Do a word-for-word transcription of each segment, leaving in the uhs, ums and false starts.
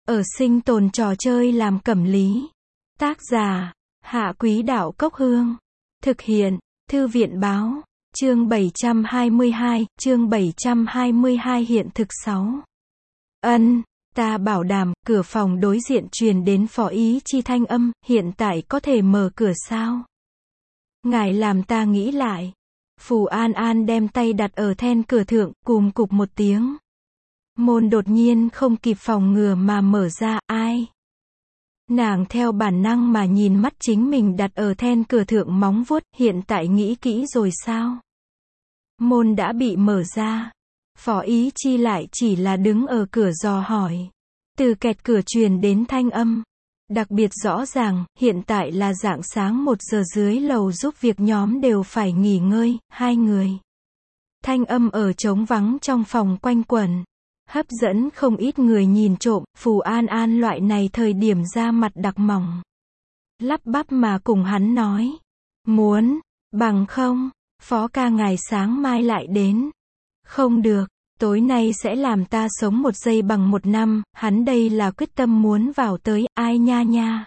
Ở sinh tồn trò chơi làm cẩm lý. Tác giả, Hạ Quý Đạo Cốc Hương. Thực hiện, Thư viện Báo. Chương bảy trăm hai mươi hai, chương bảy trăm hai mươi hai hiện thực sáu. Ân, ta bảo đảm, cửa phòng đối diện truyền đến Phó Ý Chi thanh âm, hiện tại có thể mở cửa sao? Ngài làm ta nghĩ lại. Phù An An đem tay đặt ở then cửa thượng, cùm cụp một tiếng. Môn đột nhiên không kịp phòng ngừa mà mở ra, ai? Nàng theo bản năng mà nhìn mắt chính mình đặt ở then cửa thượng móng vuốt, hiện tại nghĩ kỹ rồi sao? Môn đã bị mở ra. Phó Ý Chi lại chỉ là đứng ở cửa dò hỏi. Từ kẹt cửa truyền đến thanh âm. Đặc biệt rõ ràng, hiện tại là rạng sáng một giờ dưới lầu giúp việc nhóm đều phải nghỉ ngơi, hai người. Thanh âm ở trống vắng trong phòng quanh quẩn. Hấp dẫn không ít người nhìn trộm, Phù An An loại này thời điểm da mặt đặc mỏng. Lắp bắp mà cùng hắn nói. Muốn, bằng không, Phó ca ngài sáng mai lại đến. Không được, tối nay sẽ làm ta sống một giây bằng một năm, hắn đây là quyết tâm muốn vào tới, ai nha nha.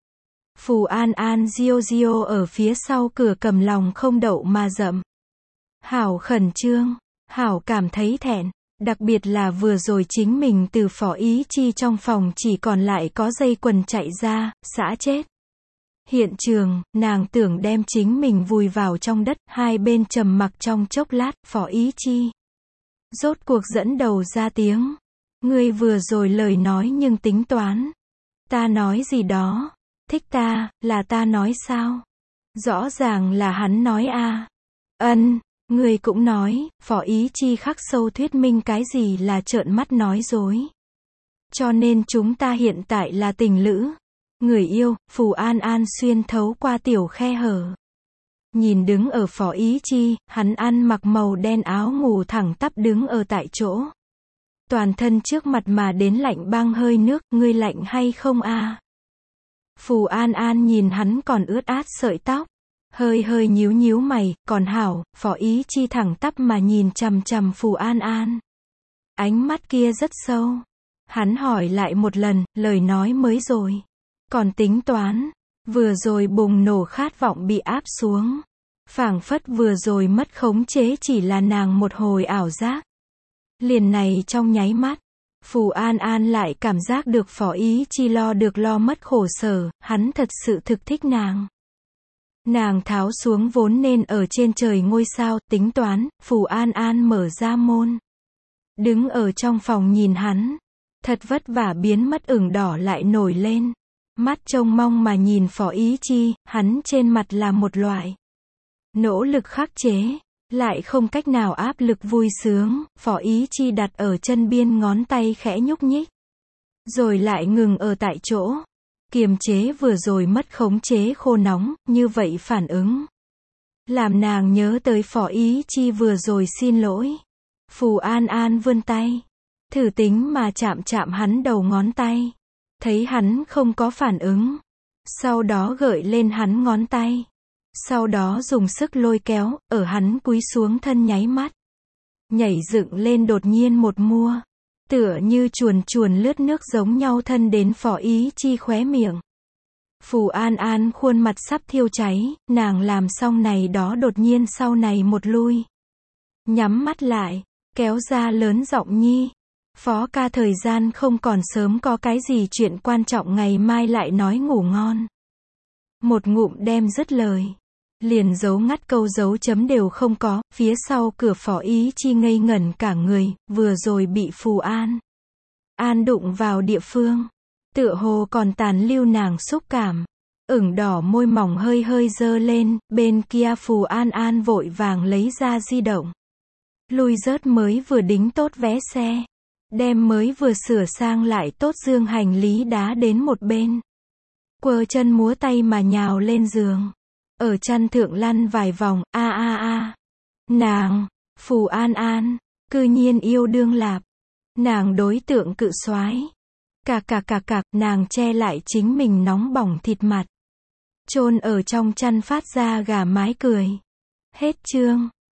Phù An An diêu diêu ở phía sau cửa cầm lòng không đậu mà rậm. Hảo khẩn trương, Hảo cảm thấy thẹn. Đặc biệt là vừa rồi chính mình từ Phó Ý Chi trong phòng chỉ còn lại có dây quần chạy ra, xã chết. Hiện trường, nàng tưởng đem chính mình vùi vào trong đất, hai bên trầm mặc trong chốc lát, Phó Ý Chi. Rốt cuộc dẫn đầu ra tiếng. Ngươi vừa rồi lời nói nhưng tính toán. Ta nói gì đó. Thích ta, là ta nói sao? Rõ ràng là hắn nói a. Ân. Người cũng nói, Phó Ý Chi khắc sâu thuyết minh cái gì là trợn mắt nói dối. Cho nên chúng ta hiện tại là tình lữ. Người yêu, Phù An An xuyên thấu qua tiểu khe hở. Nhìn đứng ở Phó Ý Chi, hắn ăn mặc màu đen áo ngủ thẳng tắp đứng ở tại chỗ. Toàn thân trước mặt mà đến lạnh băng hơi nước, ngươi lạnh hay không a? Phù An An nhìn hắn còn ướt át sợi tóc. Hơi hơi nhíu nhíu mày, còn hảo, Phó Ý Chi thẳng tắp mà nhìn chằm chằm Phù An An. Ánh mắt kia rất sâu. Hắn hỏi lại một lần, lời nói mới rồi. Còn tính toán. Vừa rồi bùng nổ khát vọng bị áp xuống. Phảng phất vừa rồi mất khống chế chỉ là nàng một hồi ảo giác. Liền này trong nháy mắt. Phù An An lại cảm giác được Phó Ý Chi lo được lo mất khổ sở, hắn thật sự thực thích nàng. Nàng tháo xuống vốn nên ở trên trời ngôi sao, tính toán, Phù An An mở ra môn. Đứng ở trong phòng nhìn hắn. Thật vất vả biến mất ửng đỏ lại nổi lên. Mắt trông mong mà nhìn Phó Ý Chi, hắn trên mặt là một loại nỗ lực khắc chế, lại không cách nào áp lực vui sướng. Phó Ý Chi đặt ở chân biên ngón tay khẽ nhúc nhích. Rồi lại ngừng ở tại chỗ. Kiềm chế vừa rồi mất khống chế khô nóng, như vậy phản ứng. Làm nàng nhớ tới Phó Ý Chi vừa rồi xin lỗi. Phù An An vươn tay. Thử tính mà chạm chạm hắn đầu ngón tay. Thấy hắn không có phản ứng. Sau đó gợi lên hắn ngón tay. Sau đó dùng sức lôi kéo, ở hắn cúi xuống thân nháy mắt. Nhảy dựng lên đột nhiên một mua. Tựa như chuồn chuồn lướt nước giống nhau thân đến Phó Ý Chi khóe miệng. Phù An An khuôn mặt sắp thiêu cháy, nàng làm xong này đó đột nhiên sau này một lui. Nhắm mắt lại, kéo ra lớn giọng nhi. Phó ca thời gian không còn sớm có cái gì chuyện quan trọng ngày mai lại nói ngủ ngon. Một ngụm đem dứt lời. Liền dấu ngắt câu dấu chấm đều không có, phía sau cửa Phó Ý Chi ngây ngẩn cả người, vừa rồi bị Phù An An đụng vào địa phương. Tựa hồ còn tàn lưu nàng xúc cảm. Ửng đỏ môi mỏng hơi hơi dơ lên, bên kia Phù An An vội vàng lấy ra di động. Lui rớt mới vừa đính tốt vé xe. Đem mới vừa sửa sang lại tốt dương hành lý đá đến một bên. Quơ chân múa tay mà nhào lên giường. Ở chăn thượng lăn vài vòng, a a a. Nàng, Phù An An, cư nhiên yêu đương lạp. Nàng đối tượng cự soái. Cạc cạc cạc cạc, nàng che lại chính mình nóng bỏng thịt mặt. Chôn ở trong chăn phát ra gà mái cười. Hết chương.